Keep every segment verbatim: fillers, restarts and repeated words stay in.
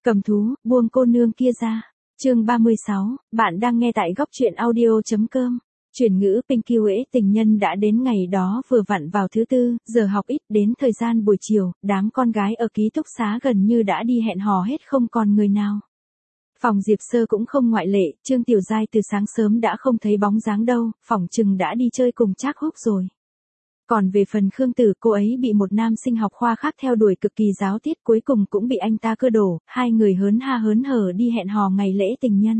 Cầm thú, buông cô nương kia ra. Chương ba mươi sáu, bạn đang nghe tại góc truyện audio.com. Chuyển ngữ Pinky Huế tình nhân đã đến ngày đó vừa vặn vào thứ tư, giờ học ít đến thời gian buổi chiều, đám con gái ở ký túc xá gần như đã đi hẹn hò hết không còn người nào. Phòng Diệp Sơ cũng không ngoại lệ, Trương Tiểu Giai từ sáng sớm đã không thấy bóng dáng đâu, phỏng chừng đã đi chơi cùng Trác Húc rồi. Còn về phần Khương Tử, cô ấy bị một nam sinh học khoa khác theo đuổi cực kỳ giáo tiết, cuối cùng cũng bị anh ta cưa đổ, hai người hớn ha hớn hở đi hẹn hò ngày lễ tình nhân.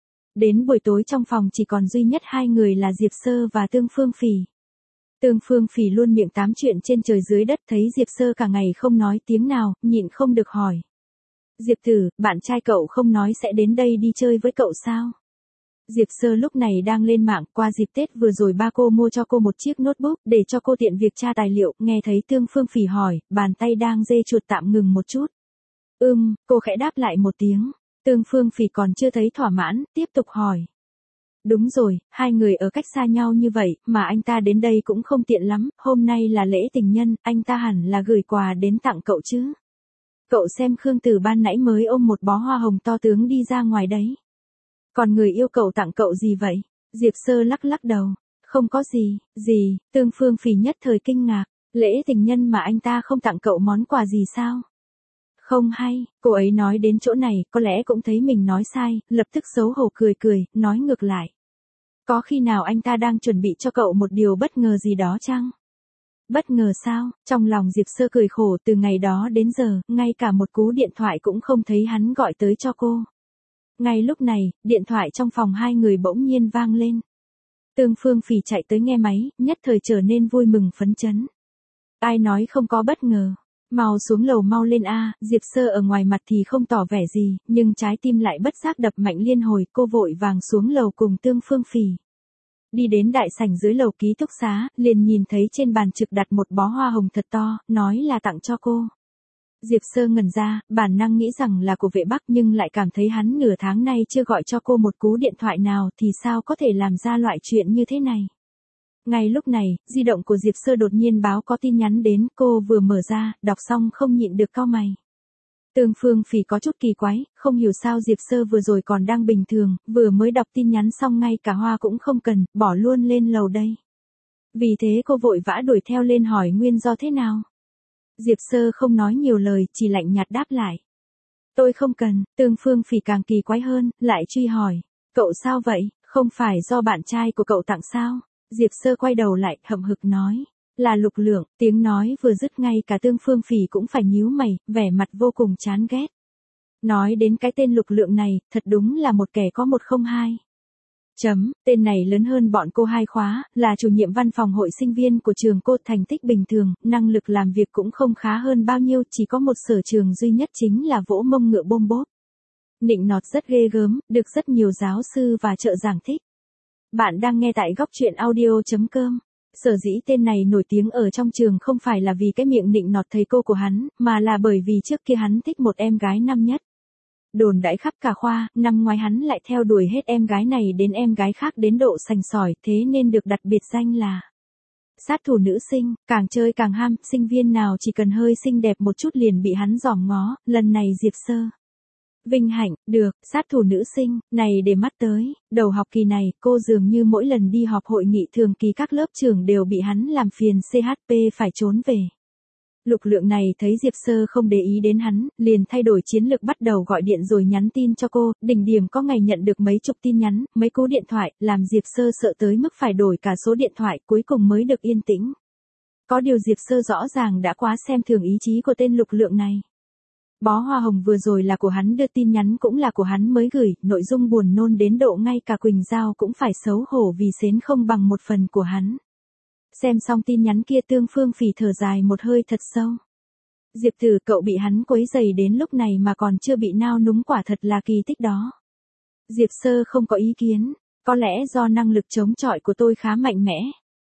Đến buổi tối trong phòng chỉ còn duy nhất hai người là Diệp Sơ và Tương Phương Phỉ. Tương Phương Phỉ luôn miệng tám chuyện trên trời dưới đất, thấy Diệp Sơ cả ngày không nói tiếng nào, nhịn không được hỏi. Diệp Tử, bạn trai cậu không nói sẽ đến đây đi chơi với cậu sao? Diệp Sơ lúc này đang lên mạng, qua dịp Tết vừa rồi ba cô mua cho cô một chiếc notebook để cho cô tiện việc tra tài liệu, nghe thấy Tương Phương Phỉ hỏi, bàn tay đang dê chuột tạm ngừng một chút. Ừm, cô khẽ đáp lại một tiếng. Tương Phương Phỉ còn chưa thấy thỏa mãn, tiếp tục hỏi. Đúng rồi, hai người ở cách xa nhau như vậy, mà anh ta đến đây cũng không tiện lắm, hôm nay là lễ tình nhân, anh ta hẳn là gửi quà đến tặng cậu chứ. Cậu xem Khương Tử ban nãy mới ôm một bó hoa hồng to tướng đi ra ngoài đấy. Còn người yêu cậu tặng cậu gì vậy? Diệp Sơ lắc lắc đầu. Không có gì, gì, Tương Phương Phỉ nhất thời kinh ngạc. Lễ tình nhân mà anh ta không tặng cậu món quà gì sao? Không hay, cô ấy nói đến chỗ này, có lẽ cũng thấy mình nói sai, lập tức xấu hổ cười cười, nói ngược lại. Có khi nào anh ta đang chuẩn bị cho cậu một điều bất ngờ gì đó chăng? Bất ngờ sao? Trong lòng Diệp Sơ cười khổ, từ ngày đó đến giờ, ngay cả một cú điện thoại cũng không thấy hắn gọi tới cho cô. Ngay lúc này, điện thoại trong phòng hai người bỗng nhiên vang lên. Tương Phương Phỉ chạy tới nghe máy, nhất thời trở nên vui mừng phấn chấn. Ai nói không có bất ngờ? Mau xuống lầu mau lên a. Diệp Sơ ở ngoài mặt thì không tỏ vẻ gì, nhưng trái tim lại bất giác đập mạnh liên hồi, cô vội vàng xuống lầu cùng Tương Phương Phỉ. Đi đến đại sảnh dưới lầu ký túc xá, liền nhìn thấy trên bàn trực đặt một bó hoa hồng thật to, nói là tặng cho cô. Diệp Sơ ngẩn ra, bản năng nghĩ rằng là của Vệ Bắc, nhưng lại cảm thấy hắn nửa tháng nay chưa gọi cho cô một cú điện thoại nào thì sao có thể làm ra loại chuyện như thế này. Ngay lúc này, di động của Diệp Sơ đột nhiên báo có tin nhắn đến, cô vừa mở ra, đọc xong không nhịn được cau mày. Tương Phương Phỉ có chút kỳ quái, không hiểu sao Diệp Sơ vừa rồi còn đang bình thường, vừa mới đọc tin nhắn xong ngay cả hoa cũng không cần, bỏ luôn lên lầu đây. Vì thế cô vội vã đuổi theo lên hỏi nguyên do thế nào. Diệp Sơ không nói nhiều lời, chỉ lạnh nhạt đáp lại. Tôi không cần. Tương Phương Phỉ càng kỳ quái hơn, lại truy hỏi. Cậu sao vậy, không phải do bạn trai của cậu tặng sao? Diệp Sơ quay đầu lại, hậm hực nói. Là Lục Lượng. Tiếng nói vừa dứt ngay cả Tương Phương Phỉ cũng phải nhíu mày, vẻ mặt vô cùng chán ghét. Nói đến cái tên Lục Lượng này, thật đúng là một kẻ có một không hai. Chấm, tên này lớn hơn bọn cô hai khóa, là chủ nhiệm văn phòng hội sinh viên của trường cô, thành tích bình thường, năng lực làm việc cũng không khá hơn bao nhiêu, chỉ có một sở trường duy nhất chính là vỗ mông ngựa bôm bốp. Nịnh nọt rất ghê gớm, được rất nhiều giáo sư và trợ giảng thích. Bạn đang nghe tại góc truyện audio.com. Sở dĩ tên này nổi tiếng ở trong trường không phải là vì cái miệng nịnh nọt thầy cô của hắn, mà là bởi vì trước kia hắn thích một em gái năm nhất. Đồn đãi khắp cả khoa, năm ngoái hắn lại theo đuổi hết em gái này đến em gái khác đến độ sành sỏi, thế nên được đặt biệt danh là sát thủ nữ sinh, càng chơi càng ham, sinh viên nào chỉ cần hơi xinh đẹp một chút liền bị hắn dòm ngó, lần này Diệp Sơ. Vinh hạnh, được, sát thủ nữ sinh, này để mắt tới, đầu học kỳ này, cô dường như mỗi lần đi họp hội nghị thường kỳ các lớp trưởng đều bị hắn làm phiền xê hát pê phải trốn về. Lục Lượng này thấy Diệp Sơ không để ý đến hắn, liền thay đổi chiến lược bắt đầu gọi điện rồi nhắn tin cho cô, đỉnh điểm có ngày nhận được mấy chục tin nhắn, mấy cú điện thoại, làm Diệp Sơ sợ tới mức phải đổi cả số điện thoại, cuối cùng mới được yên tĩnh. Có điều Diệp Sơ rõ ràng đã quá xem thường ý chí của tên Lục Lượng này. Bó hoa hồng vừa rồi là của hắn đưa, tin nhắn cũng là của hắn mới gửi, nội dung buồn nôn đến độ ngay cả Quỳnh Giao cũng phải xấu hổ vì xến không bằng một phần của hắn. Xem xong tin nhắn kia Tương Phương Phỉ thở dài một hơi thật sâu. Diệp Tử, cậu bị hắn quấy rầy đến lúc này mà còn chưa bị nao núng, quả thật là kỳ tích đó. Diệp Sơ không có ý kiến, có lẽ do năng lực chống chọi của tôi khá mạnh mẽ.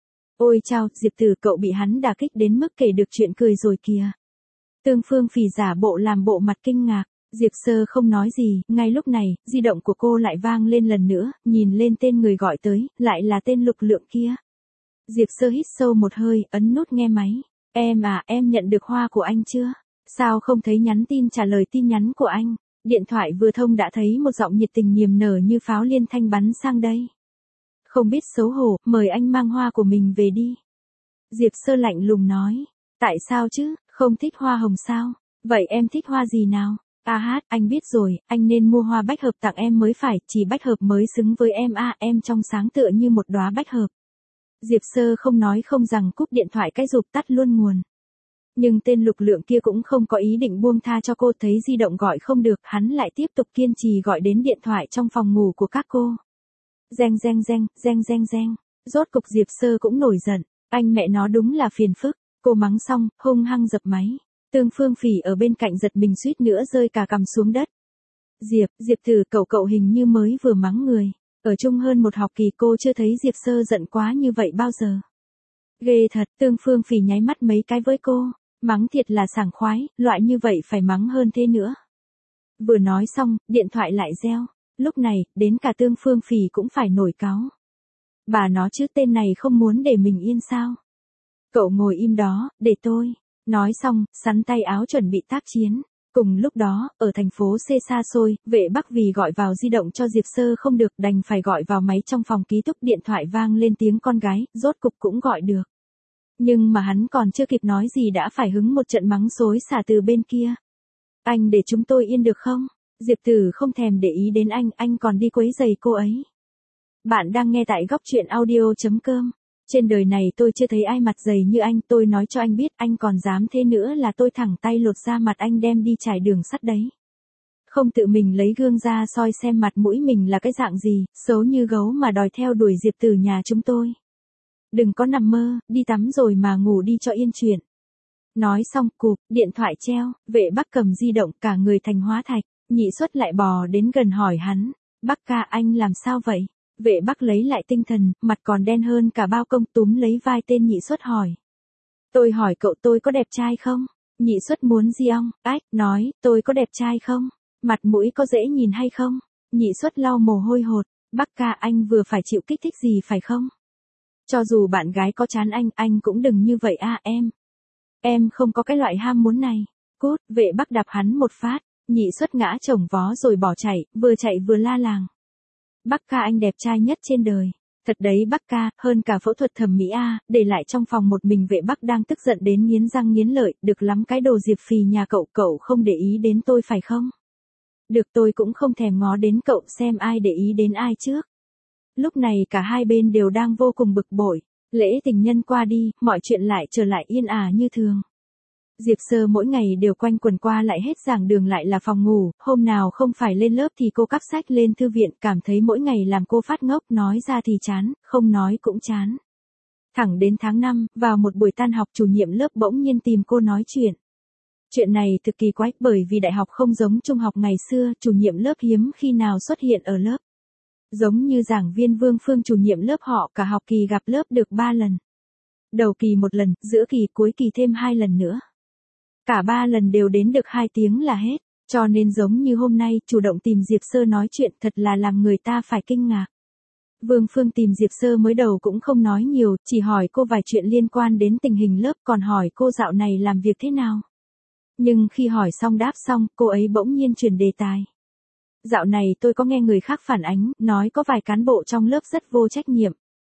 Ôi chao, Diệp Tử, cậu bị hắn đả kích đến mức kể được chuyện cười rồi kìa. Tương Phương Phỉ giả bộ làm bộ mặt kinh ngạc. Diệp Sơ không nói gì, ngay lúc này, di động của cô lại vang lên lần nữa, nhìn lên tên người gọi tới, lại là tên Lục Lượng kia. Diệp Sơ hít sâu một hơi, ấn nút nghe máy. Em à, em nhận được hoa của anh chưa? Sao không thấy nhắn tin trả lời tin nhắn của anh? Điện thoại vừa thông đã thấy một giọng nhiệt tình niềm nở như pháo liên thanh bắn sang đây. Không biết xấu hổ, mời anh mang hoa của mình về đi. Diệp Sơ lạnh lùng nói. Tại sao chứ, không thích hoa hồng sao? Vậy em thích hoa gì nào? À hát, anh biết rồi, anh nên mua hoa bách hợp tặng em mới phải, chỉ bách hợp mới xứng với em à, em trong sáng tựa như một đóa bách hợp. Diệp Sơ không nói không rằng cúp điện thoại cái rụp tắt luôn nguồn. Nhưng tên Lục Lượng kia cũng không có ý định buông tha cho cô, thấy di động gọi không được, hắn lại tiếp tục kiên trì gọi đến điện thoại trong phòng ngủ của các cô. Reng reng reng, reng reng reng. Rốt cục Diệp Sơ cũng nổi giận, anh mẹ nó đúng là phiền phức. Cô mắng xong, hung hăng dập máy. Tương Phương Phỉ ở bên cạnh giật mình suýt nữa rơi cả cằm xuống đất. Diệp, Diệp Tử cậu cậu hình như mới vừa mắng người. Ở chung hơn một học kỳ cô chưa thấy Diệp Sơ giận quá như vậy bao giờ. Ghê thật, Tương Phương Phỉ nháy mắt mấy cái với cô. Mắng thiệt là sảng khoái, loại như vậy phải mắng hơn thế nữa. Vừa nói xong, điện thoại lại reo. Lúc này, đến cả Tương Phương Phỉ cũng phải nổi cáu. Bà nó chứ, tên này không muốn để mình yên sao? Cậu ngồi im đó, để tôi. Nói xong, sắn tay áo chuẩn bị tác chiến. Cùng lúc đó, ở thành phố C xa xôi, Vệ Bắc vì gọi vào di động cho Diệp Sơ không được, đành phải gọi vào máy trong phòng ký túc, điện thoại vang lên tiếng con gái, rốt cục cũng gọi được. Nhưng mà hắn còn chưa kịp nói gì đã phải hứng một trận mắng xối xả từ bên kia. Anh để chúng tôi yên được không? Diệp Tử không thèm để ý đến anh, anh còn đi quấy giày cô ấy. Bạn đang nghe tại góc truyện audio.com. Trên đời này tôi chưa thấy ai mặt dày như anh, tôi nói cho anh biết, anh còn dám thế nữa là tôi thẳng tay lột ra mặt anh đem đi trải đường sắt đấy. Không tự mình lấy gương ra soi xem mặt mũi mình là cái dạng gì, xấu như gấu mà đòi theo đuổi Diệp Tử nhà chúng tôi. Đừng có nằm mơ, đi tắm rồi mà ngủ đi cho yên chuyện. Nói xong, cụp, điện thoại treo, Vệ Bắc cầm di động cả người thành hóa thạch, Nhị Xuất lại bò đến gần hỏi hắn, Bắc ca anh làm sao vậy? Vệ Bắc lấy lại tinh thần, mặt còn đen hơn cả bao công, túm lấy vai tên Nhị Xuất hỏi. Tôi hỏi cậu tôi có đẹp trai không? Nhị Xuất muốn gì ong, ách, nói, tôi có đẹp trai không? Mặt mũi có dễ nhìn hay không? Nhị Xuất lau mồ hôi hột, Bắc ca anh vừa phải chịu kích thích gì phải không? Cho dù bạn gái có chán anh, anh cũng đừng như vậy à em. Em không có cái loại ham muốn này. Cút, Vệ Bắc đạp hắn một phát, Nhị Xuất ngã chồng vó rồi bỏ chạy, vừa chạy vừa la làng. Bắc ca anh đẹp trai nhất trên đời. Thật đấy Bắc ca, hơn cả phẫu thuật thẩm mỹ a, để lại trong phòng một mình Vệ Bắc đang tức giận đến nghiến răng nghiến lợi, được lắm cái đồ Diệp Phì nhà cậu, cậu không để ý đến tôi phải không? Được, tôi cũng không thèm ngó đến cậu, xem ai để ý đến ai trước. Lúc này cả hai bên đều đang vô cùng bực bội, lễ tình nhân qua đi, mọi chuyện lại trở lại yên ả như thường. Diệp Sơ mỗi ngày đều quanh quần qua lại hết giảng đường lại là phòng ngủ, hôm nào không phải lên lớp thì cô cắp sách lên thư viện, cảm thấy mỗi ngày làm cô phát ngốc, nói ra thì chán, không nói cũng chán. Thẳng đến tháng năm, vào một buổi tan học chủ nhiệm lớp bỗng nhiên tìm cô nói chuyện. Chuyện này thực kỳ quái, bởi vì đại học không giống trung học ngày xưa, chủ nhiệm lớp hiếm khi nào xuất hiện ở lớp. Giống như giảng viên Vương Phương chủ nhiệm lớp họ cả học kỳ gặp lớp được ba lần. Đầu kỳ một lần, giữa kỳ cuối kỳ thêm hai lần nữa. Cả ba lần đều đến được hai tiếng là hết, cho nên giống như hôm nay chủ động tìm Diệp Sơ nói chuyện thật là làm người ta phải kinh ngạc. Vương Phương tìm Diệp Sơ mới đầu cũng không nói nhiều, chỉ hỏi cô vài chuyện liên quan đến tình hình lớp, còn hỏi cô dạo này làm việc thế nào. Nhưng khi hỏi xong đáp xong, cô ấy bỗng nhiên chuyển đề tài. Dạo này tôi có nghe người khác phản ánh, nói có vài cán bộ trong lớp rất vô trách nhiệm.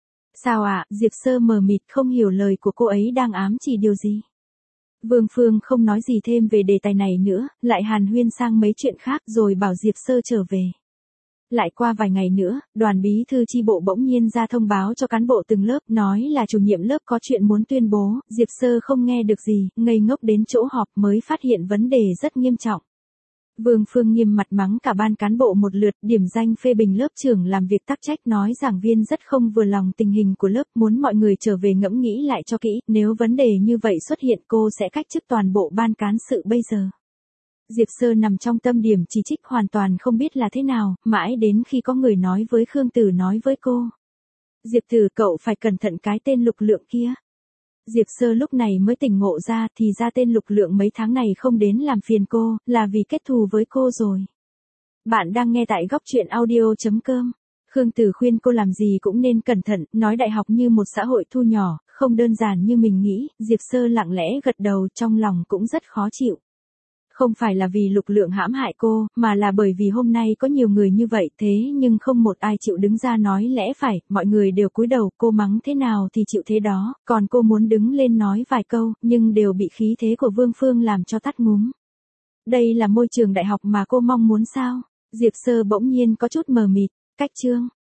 Sao ạ? À? Diệp Sơ mờ mịt không hiểu lời của cô ấy đang ám chỉ điều gì. Vương Phương không nói gì thêm về đề tài này nữa, lại hàn huyên sang mấy chuyện khác rồi bảo Diệp Sơ trở về. Lại qua vài ngày nữa, đoàn bí thư chi bộ bỗng nhiên ra thông báo cho cán bộ từng lớp, nói là chủ nhiệm lớp có chuyện muốn tuyên bố, Diệp Sơ không nghe được gì, ngây ngốc đến chỗ họp mới phát hiện vấn đề rất nghiêm trọng. Vương Phương nghiêm mặt mắng cả ban cán bộ một lượt, điểm danh phê bình lớp trưởng làm việc tắc trách, nói giảng viên rất không vừa lòng tình hình của lớp, muốn mọi người trở về ngẫm nghĩ lại cho kỹ, nếu vấn đề như vậy xuất hiện cô sẽ cách chức toàn bộ ban cán sự bây giờ. Diệp Sơ nằm trong tâm điểm chỉ trích, hoàn toàn không biết là thế nào, mãi đến khi có người nói với Khương Tử nói với cô. Diệp Tử cậu phải cẩn thận cái tên Lục Lượng kia. Diệp Sơ lúc này mới tỉnh ngộ ra, thì ra tên Lục Lượng mấy tháng này không đến làm phiền cô, là vì kết thù với cô rồi. Bạn đang nghe tại góc truyện audio.com. Khương Tử khuyên cô làm gì cũng nên cẩn thận, nói đại học như một xã hội thu nhỏ, không đơn giản như mình nghĩ, Diệp Sơ lặng lẽ gật đầu, trong lòng cũng rất khó chịu. Không phải là vì Lục Lượng hãm hại cô, mà là bởi vì hôm nay có nhiều người như vậy thế nhưng không một ai chịu đứng ra nói lẽ phải, mọi người đều cúi đầu, cô mắng thế nào thì chịu thế đó, còn cô muốn đứng lên nói vài câu, nhưng đều bị khí thế của Vương Phương làm cho tắt ngúm. Đây là môi trường đại học mà cô mong muốn sao? Diệp Sơ bỗng nhiên có chút mờ mịt, cách chương.